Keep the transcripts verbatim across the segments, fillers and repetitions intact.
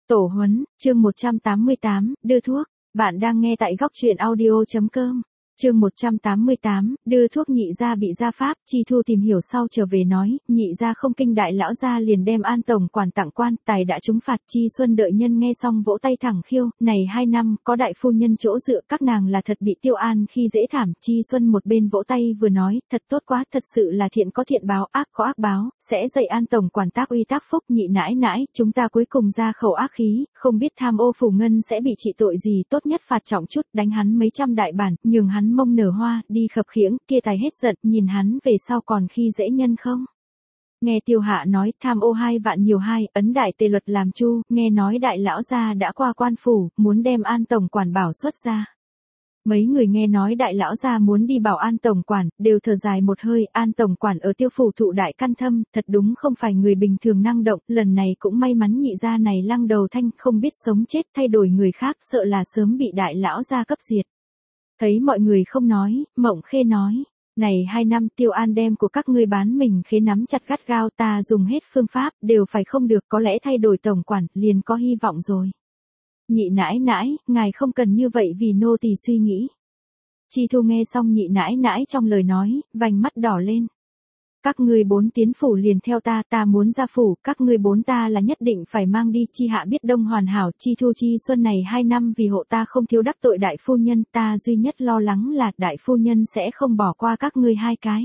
Tổ huấn, chương một trăm tám mươi tám, đưa thuốc. Bạn đang nghe tại góc truyện audio chấm com. Chương một trăm tám mươi tám, đưa thuốc. Nhị gia bị gia pháp. Chi Thu tìm hiểu sau trở về nói, nhị gia không kinh, đại lão gia liền đem An tổng quản tặng quan, tài đã trúng phạt. Chi Xuân đợi nhân nghe xong vỗ tay thẳng khiêu, này hai năm, có đại phu nhân chỗ dựa, các nàng là thật bị Tiêu An khi dễ thảm. Chi Xuân một bên vỗ tay vừa nói, thật tốt quá, thật sự là thiện có thiện báo, ác có ác báo, sẽ dạy An tổng quản tác uy tác phúc. Nhị nãi nãi, chúng ta cuối cùng ra khẩu ác khí, không biết tham ô phủ ngân sẽ bị trị tội gì, tốt nhất phạt trọng chút, đánh hắn mấy trăm đại bản, nhường hắn mông nở hoa, đi khập khiễng. Kia tài hết giận, nhìn hắn về sau còn khi dễ nhân không. Nghe Tiêu Hạ nói, tham ô hai vạn nhiều hai, ấn đại tề luật làm chu, nghe nói đại lão gia đã qua quan phủ, muốn đem An tổng quản bảo xuất ra. Mấy người nghe nói đại lão gia muốn đi bảo An tổng quản, đều thở dài một hơi. An tổng quản ở Tiêu phủ thụ đại căn thâm, thật đúng không phải người bình thường năng động, lần này cũng may mắn nhị gia này lăng đầu thanh, không biết sống chết, thay đổi người khác, sợ là sớm bị đại lão gia cấp diệt. Thấy mọi người không nói, Mộng Khê nói, này hai năm Tiêu An đem của các ngươi bán mình khế nắm chặt gắt gao, ta dùng hết phương pháp, đều phải không được, có lẽ thay đổi tổng quản, liền có hy vọng rồi. Nhị nãi nãi, ngài không cần như vậy vì nô tỳ suy nghĩ. Chi Thu nghe xong nhị nãi nãi trong lời nói, vành mắt đỏ lên. Các ngươi bốn tiến phủ liền theo ta, ta muốn ra phủ, các ngươi bốn ta là nhất định phải mang đi. Chi Hạ biết đông hoàn hảo, Chi Thu Chi Xuân này hai năm vì hộ ta không thiếu đắc tội đại phu nhân, ta duy nhất lo lắng là đại phu nhân sẽ không bỏ qua các ngươi hai cái.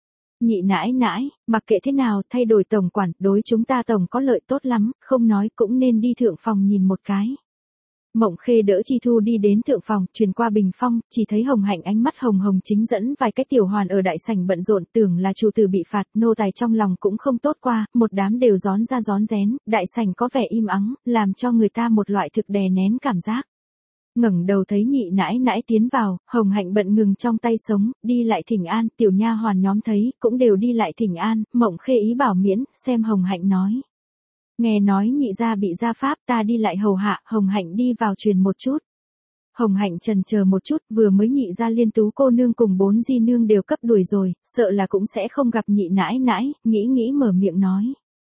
Nhị nãi nãi, mặc kệ thế nào, thay đổi tổng quản, đối chúng ta tổng có lợi tốt lắm, không nói cũng nên đi thượng phòng nhìn một cái. Mộng Khê đỡ Chi Thu đi đến thượng phòng, truyền qua bình phong, chỉ thấy Hồng Hạnh ánh mắt hồng hồng chính dẫn vài cái tiểu hoàn ở đại sảnh bận rộn, tưởng là chủ tử bị phạt, nô tài trong lòng cũng không tốt qua, một đám đều gión ra gión rén, đại sảnh có vẻ im ắng, làm cho người ta một loại thực đè nén cảm giác. Ngẩng đầu thấy nhị nãi nãi tiến vào, Hồng Hạnh bận ngừng trong tay sống, đi lại thỉnh an, tiểu nha hoàn nhóm thấy, cũng đều đi lại thỉnh an. Mộng Khê ý bảo miễn, xem Hồng Hạnh nói. Nghe nói nhị gia bị gia pháp, ta đi lại hầu hạ. Hồng Hạnh đi vào truyền một chút. Hồng Hạnh trần chờ một chút, vừa mới nhị gia liên tú cô nương cùng bốn di nương đều cấp đuổi rồi, sợ là cũng sẽ không gặp nhị nãi nãi, nghĩ nghĩ mở miệng nói.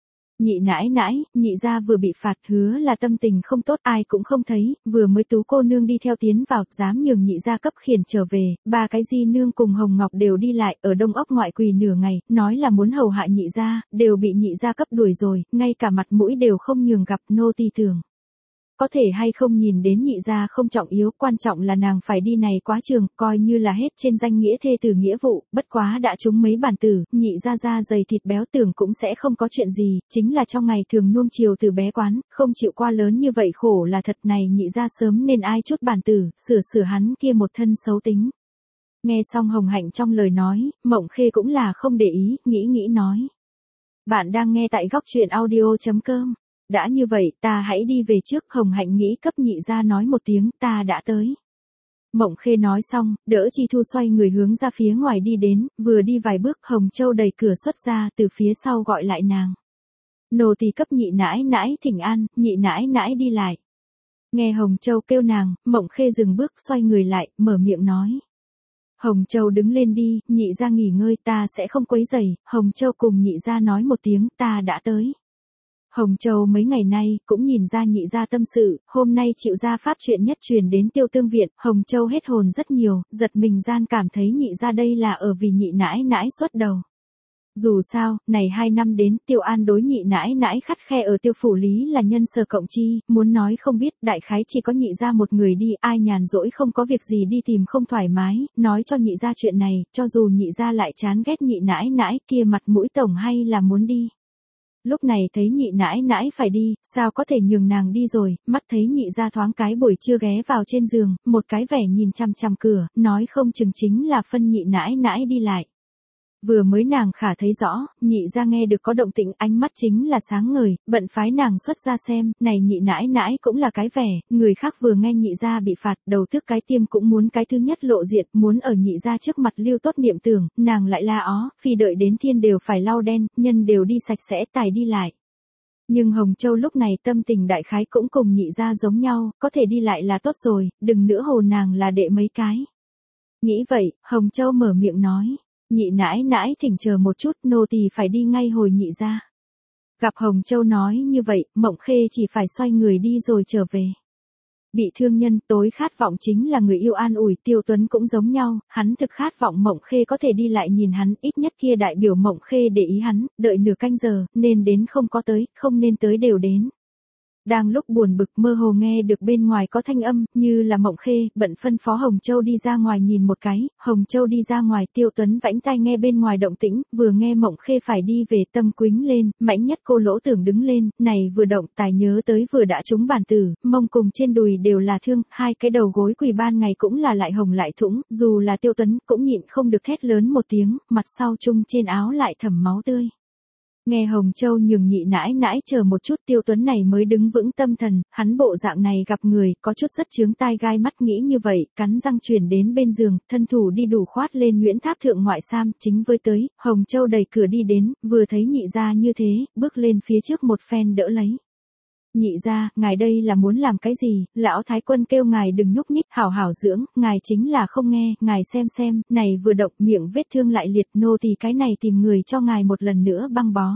Nhị nãi nãi, nhị gia vừa bị phạt, hứa là tâm tình không tốt, ai cũng không thấy, vừa mới tú cô nương đi theo tiến vào, dám nhường nhị gia cấp khiển trở về, ba cái di nương cùng Hồng Ngọc đều đi lại, ở Đông Ốc ngoại quỳ nửa ngày, nói là muốn hầu hạ nhị gia, đều bị nhị gia cấp đuổi rồi, ngay cả mặt mũi đều không nhường gặp. Nô tỳ tưởng. Có thể hay không nhìn đến nhị gia không trọng yếu, quan trọng là nàng phải đi này quá trường, coi như là hết trên danh nghĩa thê tử nghĩa vụ, bất quá đã trúng mấy bản tử, nhị gia da dày thịt béo tưởng cũng sẽ không có chuyện gì, chính là trong ngày thường nuông chiều từ bé quán, không chịu qua lớn như vậy khổ là thật. Này nhị gia sớm nên ai chút bản tử, sửa sửa hắn kia một thân xấu tính. Nghe xong Hồng Hạnh trong lời nói, Mộng Khê cũng là không để ý, nghĩ nghĩ nói. Bạn đang nghe tại góc truyện audio chấm com. Đã như vậy, ta hãy đi về trước. Hồng Hạnh nghĩ cấp nhị gia nói một tiếng, ta đã tới. Mộng Khê nói xong, đỡ Chi Thu xoay người hướng ra phía ngoài đi đến, vừa đi vài bước, Hồng Châu đẩy cửa xuất ra, từ phía sau gọi lại nàng. Nô tỳ cấp nhị nãi nãi thỉnh an. Nhị nãi nãi đi lại. Nghe Hồng Châu kêu nàng, Mộng Khê dừng bước, xoay người lại, mở miệng nói. Hồng Châu đứng lên đi, nhị gia nghỉ ngơi, ta sẽ không quấy rầy. Hồng Châu cùng nhị gia nói một tiếng, ta đã tới. Hồng Châu mấy ngày nay, cũng nhìn ra nhị gia tâm sự, hôm nay chịu gia pháp chuyện nhất truyền đến Tiêu Tương viện, Hồng Châu hết hồn rất nhiều, giật mình gian cảm thấy nhị gia đây là ở vì nhị nãi nãi xuất đầu. Dù sao, này hai năm đến, Tiêu An đối nhị nãi nãi khắt khe ở Tiêu phủ lý là nhân sơ cộng chi, muốn nói không biết, đại khái chỉ có nhị gia một người đi, ai nhàn rỗi không có việc gì đi tìm không thoải mái, nói cho nhị gia chuyện này, cho dù nhị gia lại chán ghét nhị nãi nãi, kia mặt mũi tổng hay là muốn đi. Lúc này thấy nhị nãi nãi phải đi, sao có thể nhường nàng đi rồi, mắt thấy nhị gia thoáng cái buổi trưa ghé vào trên giường, một cái vẻ nhìn chằm chằm cửa, nói không chừng chính là phân nhị nãi nãi đi lại. Vừa mới nàng khả thấy rõ, nhị gia nghe được có động tĩnh, ánh mắt chính là sáng ngời, bận phái nàng xuất ra xem, này nhị nãi nãi cũng là cái vẻ, người khác vừa nghe nhị gia bị phạt, đầu thức cái tiêm cũng muốn cái thứ nhất lộ diện, muốn ở nhị gia trước mặt lưu tốt niệm tưởng, nàng lại la ó, phi đợi đến thiên đều phải lau đen, nhân đều đi sạch sẽ, tài đi lại. Nhưng Hồng Châu lúc này tâm tình đại khái cũng cùng nhị gia giống nhau, có thể đi lại là tốt rồi, đừng nữa hồ nàng là đệ mấy cái. Nghĩ vậy, Hồng Châu mở miệng nói. Nhị nãi nãi thỉnh chờ một chút, nô tỳ phải đi ngay hồi nhị gia. Gặp Hồng Châu nói như vậy, Mộng Khê chỉ phải xoay người đi rồi trở về. Bị thương nhân tối khát vọng chính là người yêu an ủi. Tiêu Tuấn cũng giống nhau, hắn thực khát vọng Mộng Khê có thể đi lại nhìn hắn, ít nhất kia đại biểu Mộng Khê để ý hắn, đợi nửa canh giờ, nên đến không có tới, không nên tới đều đến. Đang lúc buồn bực mơ hồ nghe được bên ngoài có thanh âm, như là Mộng Khê, bận phân phó Hồng Châu đi ra ngoài nhìn một cái. Hồng Châu đi ra ngoài, Tiêu Tuấn vãnh tai nghe bên ngoài động tĩnh, vừa nghe Mộng Khê phải đi về tâm quính lên, mãnh nhất cô lỗ tưởng đứng lên, này vừa động tài nhớ tới vừa đã trúng bản tử, mông cùng trên đùi đều là thương, hai cái đầu gối quỳ ban ngày cũng là lại hồng lại thủng, dù là Tiêu Tuấn cũng nhịn không được thét lớn một tiếng, mặt sau chung trên áo lại thẩm máu tươi. Nghe Hồng Châu nhường nhị nãi nãi chờ một chút, Tiêu Tuấn này mới đứng vững tâm thần, hắn bộ dạng này gặp người, có chút rất chướng tai gai mắt nghĩ như vậy, cắn răng chuyển đến bên giường, thân thủ đi đủ khoát lên Nguyễn Tháp thượng ngoại sam, chính với tới, Hồng Châu đẩy cửa đi đến, vừa thấy nhị gia như thế, bước lên phía trước một phen đỡ lấy. Nhị gia, ngài đây là muốn làm cái gì, lão thái quân kêu ngài đừng nhúc nhích, hảo hảo dưỡng, ngài chính là không nghe, ngài xem xem, này vừa động miệng vết thương lại liệt, nô tỳ cái này tìm người cho ngài một lần nữa băng bó.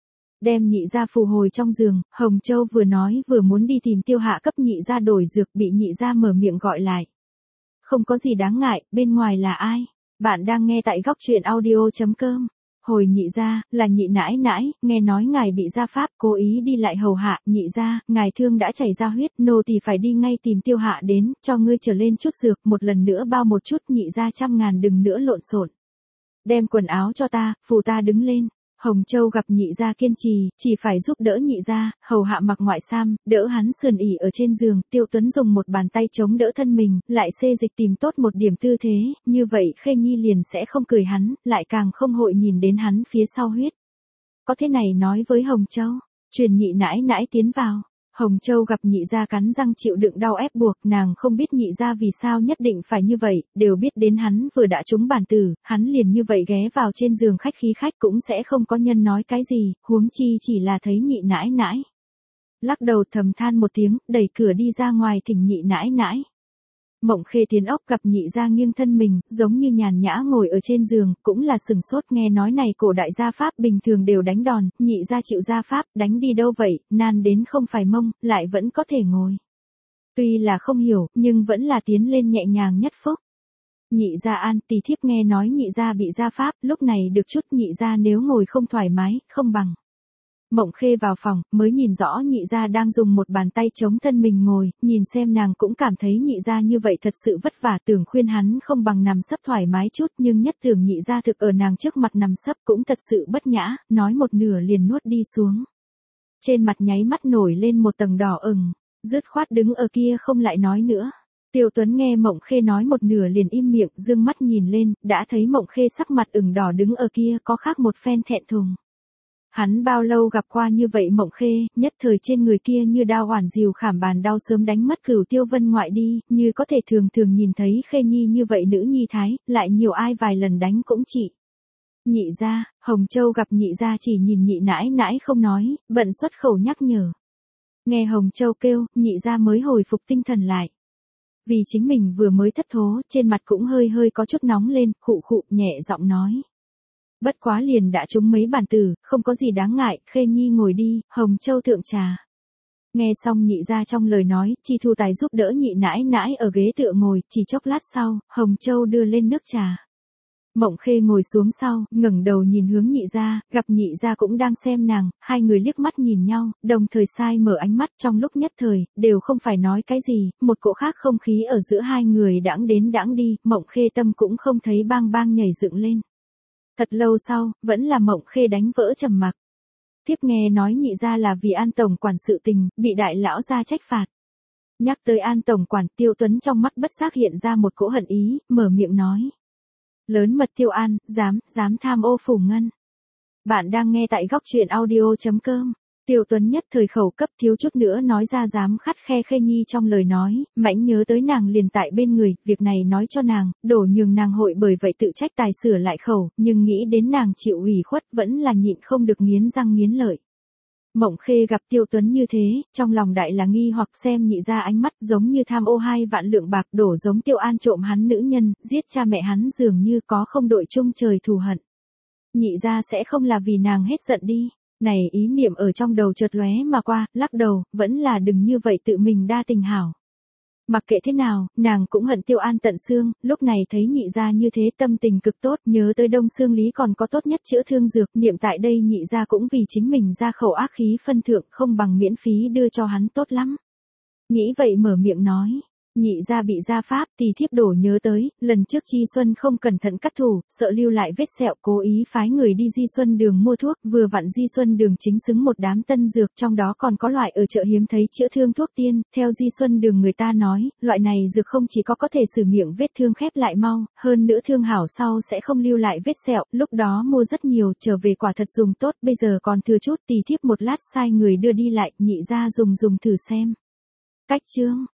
Đem nhị gia phù hồi trong giường, Hồng Châu vừa nói vừa muốn đi tìm Tiêu Hạ cấp nhị gia đổi dược, bị nhị gia mở miệng gọi lại. Không có gì đáng ngại, bên ngoài là ai? Bạn đang nghe tại góc truyện audio chấm com. Hồi nhị gia, là nhị nãi nãi, nghe nói ngài bị gia pháp, cố ý đi lại hầu hạ, nhị gia, ngài thương đã chảy ra huyết, nô tỳ phải đi ngay tìm Tiêu Hạ đến, cho ngươi trở lên chút dược, một lần nữa bao một chút, nhị gia trăm ngàn đừng nữa lộn xộn. Đem quần áo cho ta, phù ta đứng lên. Hồng Châu gặp nhị gia kiên trì, chỉ phải giúp đỡ nhị gia, hầu hạ mặc ngoại sam, đỡ hắn sườn ỉ ở trên giường, Tiêu Tuấn dùng một bàn tay chống đỡ thân mình, lại xê dịch tìm tốt một điểm tư thế, như vậy Khê Nhi liền sẽ không cười hắn, lại càng không hội nhìn đến hắn phía sau huyết. Có thế này nói với Hồng Châu, truyền nhị nãi nãi tiến vào. Hồng Châu gặp nhị gia cắn răng chịu đựng đau ép buộc, nàng không biết nhị gia vì sao nhất định phải như vậy, đều biết đến hắn vừa đã trúng bản tử, hắn liền như vậy ghé vào trên giường khách khí khách cũng sẽ không có nhân nói cái gì, huống chi chỉ là thấy nhị nãi nãi. Lắc đầu thầm than một tiếng, đẩy cửa đi ra ngoài thỉnh nhị nãi nãi. Mộng Khê tiến ốc gặp nhị gia nghiêng thân mình, giống như nhàn nhã ngồi ở trên giường, cũng là sừng sốt nghe nói này cổ đại gia pháp bình thường đều đánh đòn, nhị gia chịu gia pháp, đánh đi đâu vậy, nan đến không phải mông, lại vẫn có thể ngồi. Tuy là không hiểu, nhưng vẫn là tiến lên nhẹ nhàng nhất phúc. Nhị gia an, tỳ thiếp nghe nói nhị gia bị gia pháp, lúc này được chút nhị gia nếu ngồi không thoải mái, không bằng. Mộng Khê vào phòng, mới nhìn rõ nhị gia đang dùng một bàn tay chống thân mình ngồi, nhìn xem nàng cũng cảm thấy nhị gia như vậy thật sự vất vả, tưởng khuyên hắn không bằng nằm sấp thoải mái chút, nhưng nhất tưởng nhị gia thực ở nàng trước mặt nằm sấp cũng thật sự bất nhã, nói một nửa liền nuốt đi xuống. Trên mặt nháy mắt nổi lên một tầng đỏ ửng, dứt khoát đứng ở kia không lại nói nữa. Tiêu Tuấn nghe Mộng Khê nói một nửa liền im miệng, dương mắt nhìn lên, đã thấy Mộng Khê sắc mặt ửng đỏ đứng ở kia có khác một phen thẹn thùng. Hắn bao lâu gặp qua như vậy Mộng Khê, nhất thời trên người kia như đao oản dìu khảm bàn đau sớm đánh mất Cửu Tiêu Vân ngoại đi, như có thể thường thường nhìn thấy Khê Nhi như vậy nữ nhi thái, lại nhiều ai vài lần đánh cũng chỉ. Nhị gia, Hồng Châu gặp nhị gia chỉ nhìn nhị nãi nãi không nói, bận xuất khẩu nhắc nhở. Nghe Hồng Châu kêu, nhị gia mới hồi phục tinh thần lại. Vì chính mình vừa mới thất thố, trên mặt cũng hơi hơi có chút nóng lên, khụ khụ nhẹ giọng nói. Bất quá liền đã trúng mấy bản tử, không có gì đáng ngại, Khê Nhi ngồi đi, Hồng Châu thượng trà. Nghe xong nhị gia trong lời nói, Chi Thu Tài giúp đỡ nhị nãi nãi ở ghế tựa ngồi, chỉ chốc lát sau, Hồng Châu đưa lên nước trà. Mộng Khê ngồi xuống sau, ngẩng đầu nhìn hướng nhị gia, gặp nhị gia cũng đang xem nàng, hai người liếc mắt nhìn nhau, đồng thời sai mở ánh mắt trong lúc nhất thời, đều không phải nói cái gì, một cỗ khác không khí ở giữa hai người đãng đến đãng đi, Mộng Khê tâm cũng không thấy bang bang nhảy dựng lên. Thật lâu sau, vẫn là Mộng Khê đánh vỡ trầm mặc. Tiếp nghe nói nhị gia là vì An tổng quản sự tình, bị đại lão gia trách phạt. Nhắc tới An tổng quản, Tiêu Tuấn trong mắt bất giác hiện ra một cỗ hận ý, mở miệng nói. Lớn mật Tiêu An, dám, dám tham ô phủ ngân. Bạn đang nghe tại góc truyện audio chấm com. Tiêu Tuấn nhất thời khẩu cấp thiếu chút nữa nói ra dám khắt khe Khê Nhi trong lời nói, mãnh nhớ tới nàng liền tại bên người, việc này nói cho nàng, đổ nhường nàng hội bởi vậy tự trách tài sửa lại khẩu, nhưng nghĩ đến nàng chịu ủy khuất vẫn là nhịn không được nghiến răng nghiến lợi. Mộng Khê gặp Tiêu Tuấn như thế, trong lòng đại là nghi hoặc xem nhị ra ánh mắt giống như tham ô hai vạn lượng bạc đổ giống Tiêu An trộm hắn nữ nhân, giết cha mẹ hắn dường như có không đội chung trời thù hận. Nhị ra sẽ không là vì nàng hết giận đi. Này ý niệm ở trong đầu chợt lóe mà qua, lắc đầu, vẫn là đừng như vậy tự mình đa tình hảo. Mặc kệ thế nào, nàng cũng hận Tiêu An tận xương, lúc này thấy nhị gia như thế tâm tình cực tốt, nhớ tới Đông Xương Lý còn có tốt nhất chữa thương dược, niệm tại đây nhị gia cũng vì chính mình ra khẩu ác khí phân thượng, không bằng miễn phí đưa cho hắn tốt lắm. Nghĩ vậy mở miệng nói. Nhị gia bị gia pháp, thì thiếp đổ nhớ tới, lần trước Chi Xuân không cẩn thận cắt thủ, sợ lưu lại vết sẹo, cố ý phái người đi Di Xuân Đường mua thuốc, vừa vặn Di Xuân Đường chính xứng một đám tân dược, trong đó còn có loại ở chợ hiếm thấy chữa thương thuốc tiên, theo Di Xuân Đường người ta nói, loại này dược không chỉ có có thể xử miệng vết thương khép lại mau, hơn nữa thương hảo sau sẽ không lưu lại vết sẹo, lúc đó mua rất nhiều, trở về quả thật dùng tốt, bây giờ còn thừa chút, tỳ thiếp một lát sai người đưa đi lại, nhị gia dùng dùng thử xem. Cách chương